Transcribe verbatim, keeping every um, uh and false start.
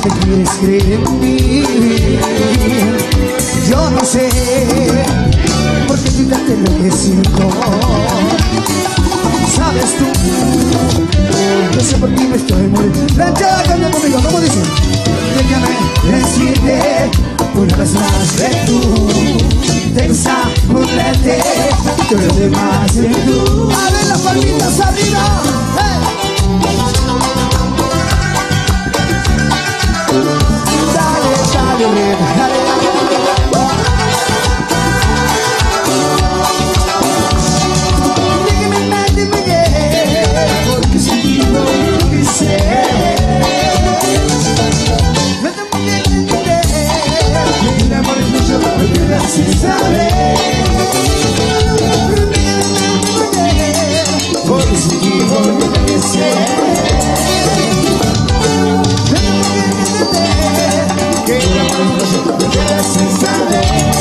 te quieres creer en mí. Yo no sé por qué quitarte lo que siento. Sabes tú, no sé por qué me estoy muriendo. Planchada, cambia conmigo, ¿cómo dice? Déjame decirte una vez más que tú te gusta burlarte, tú lo demás de tú. A ver las palmitas arriba, hey. Dale, dale, dale, dale. Porque si digo lo que sé, no te voy a entender. Que el amor es mucho, me quedas sin saber. Porque si digo lo que sé, no te voy a entender. Que el amor es mucho, me quedas sin saber.